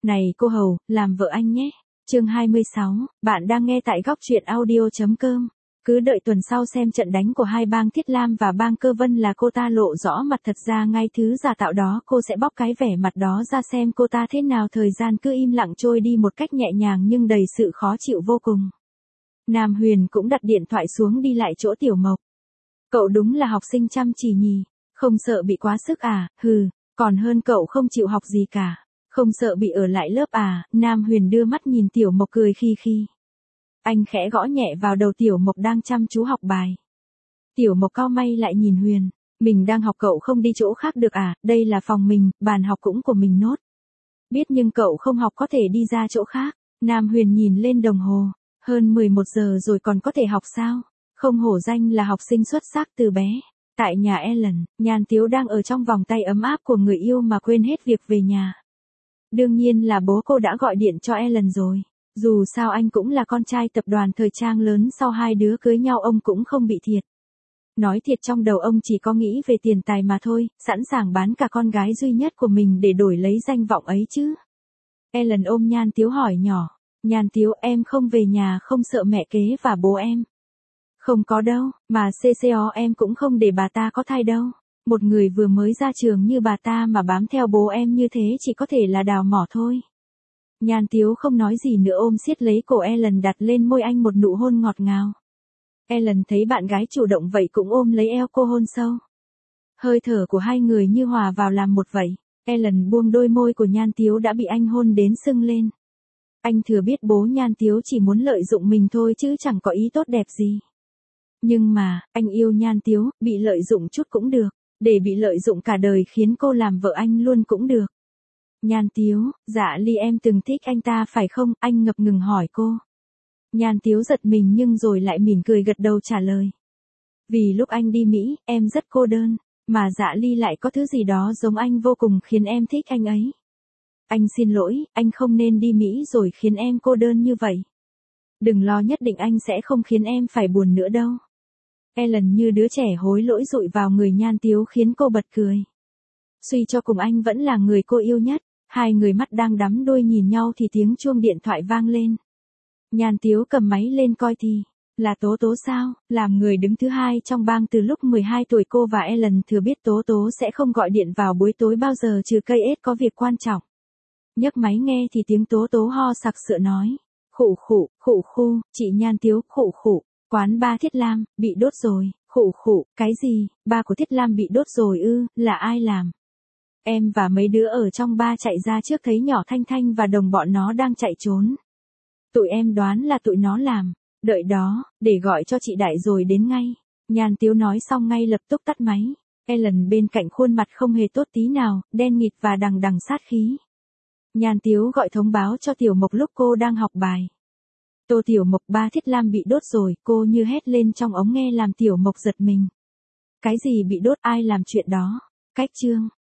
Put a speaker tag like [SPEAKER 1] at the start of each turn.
[SPEAKER 1] Này cô hầu, làm vợ anh nhé. Chương 26, bạn đang nghe tại góc truyện audio.com. Cứ đợi tuần sau xem trận đánh của hai bang Thiết Lam và bang Cơ Vân là cô ta lộ rõ mặt thật ra ngay thứ giả tạo đó cô sẽ bóc cái vẻ mặt đó ra xem cô ta thế nào. Thời gian cứ im lặng trôi đi một cách nhẹ nhàng nhưng đầy sự khó chịu vô cùng. Nam Huyền cũng đặt điện thoại xuống đi lại chỗ Tiểu Mộc. Cậu đúng là học sinh chăm chỉ nhỉ, không sợ bị quá sức à, còn hơn cậu không chịu học gì cả. Không sợ bị ở lại lớp à, Nam Huyền đưa mắt nhìn Tiểu Mộc cười khi. Anh khẽ gõ nhẹ vào đầu Tiểu Mộc đang chăm chú học bài. Tiểu Mộc cau mày lại nhìn Huyền, mình đang học cậu không đi chỗ khác được à, đây là phòng mình, bàn học cũng của mình nốt. Biết nhưng cậu không học có thể đi ra chỗ khác. Nam Huyền nhìn lên đồng hồ, hơn 11 giờ rồi còn có thể học sao, không hổ danh là học sinh xuất sắc từ bé. Tại nhà Ellen, Nhan Tiếu đang ở trong vòng tay ấm áp của người yêu mà quên hết việc về nhà. Đương nhiên là bố cô đã gọi điện cho Ellen rồi. Dù sao anh cũng là con trai tập đoàn thời trang lớn, sau hai đứa cưới nhau ông cũng không bị thiệt. Nói thiệt trong đầu ông chỉ có nghĩ về tiền tài mà thôi, sẵn sàng bán cả con gái duy nhất của mình để đổi lấy danh vọng ấy chứ. Ellen ôm Nhan Tiếu hỏi nhỏ, Nhan Tiếu em không về nhà không sợ mẹ kế và bố em. Không có đâu, mà CCO em cũng không để bà ta có thai đâu. Một người vừa mới ra trường như bà ta mà bám theo bố em như thế chỉ có thể là đào mỏ thôi. Nhan Tiếu không nói gì nữa ôm siết lấy cổ Ellen đặt lên môi anh một nụ hôn ngọt ngào. Ellen thấy bạn gái chủ động vậy cũng ôm lấy eo cô hôn sâu. Hơi thở của hai người như hòa vào làm một vậy. Ellen buông đôi môi của Nhan Tiếu đã bị anh hôn đến sưng lên. Anh thừa biết bố Nhan Tiếu chỉ muốn lợi dụng mình thôi chứ chẳng có ý tốt đẹp gì. Nhưng mà, anh yêu Nhan Tiếu, bị lợi dụng chút cũng được. Để bị lợi dụng cả đời khiến cô làm vợ anh luôn cũng được. Nhan Tiếu, dạ Ly em từng thích anh ta phải không? Anh ngập ngừng hỏi cô. Nhan Tiếu giật mình nhưng rồi lại mỉm cười gật đầu trả lời. Vì lúc anh đi Mỹ, em rất cô đơn, mà dạ Ly lại có thứ gì đó giống anh vô cùng khiến em thích anh ấy. Anh xin lỗi, anh không nên đi Mỹ rồi khiến em cô đơn như vậy. Đừng lo, nhất định anh sẽ không khiến em phải buồn nữa đâu. Ellen như đứa trẻ hối lỗi dụi vào người Nhan Tiếu khiến cô bật cười. Suy cho cùng anh vẫn là người cô yêu nhất. Hai người mắt đang đắm đuôi nhìn nhau thì tiếng chuông điện thoại vang lên. Nhan Tiếu cầm máy lên coi thì, là Tố Tố sao, làm người đứng thứ hai trong bang từ lúc 12 tuổi cô và Ellen thừa biết Tố Tố sẽ không gọi điện vào buổi tối bao giờ trừ cây ết có việc quan trọng. Nhấc máy nghe thì tiếng Tố Tố ho sặc sụa nói. Khụ, chị Nhan Tiếu, khụ, quán ba Thiết Lam, bị đốt rồi, khụ, cái gì, ba của Thiết Lam bị đốt rồi ư, là ai làm? Em và mấy đứa ở trong ba chạy ra trước thấy nhỏ Thanh Thanh và đồng bọn nó đang chạy trốn. Tụi em đoán là tụi nó làm, đợi đó, để gọi cho chị Đại rồi đến ngay. Nhan Tiếu nói xong ngay lập tức tắt máy. Ellen bên cạnh khuôn mặt không hề tốt tí nào, đen nghịt và đằng đằng sát khí. Nhan Tiếu gọi thông báo cho Tiểu Mộc lúc cô đang học bài. Tô Tiểu Mộc, ba Thiết Lam bị đốt rồi, cô như hét lên trong ống nghe làm Tiểu Mộc giật mình. Cái gì bị đốt, ai làm chuyện đó? Cách chương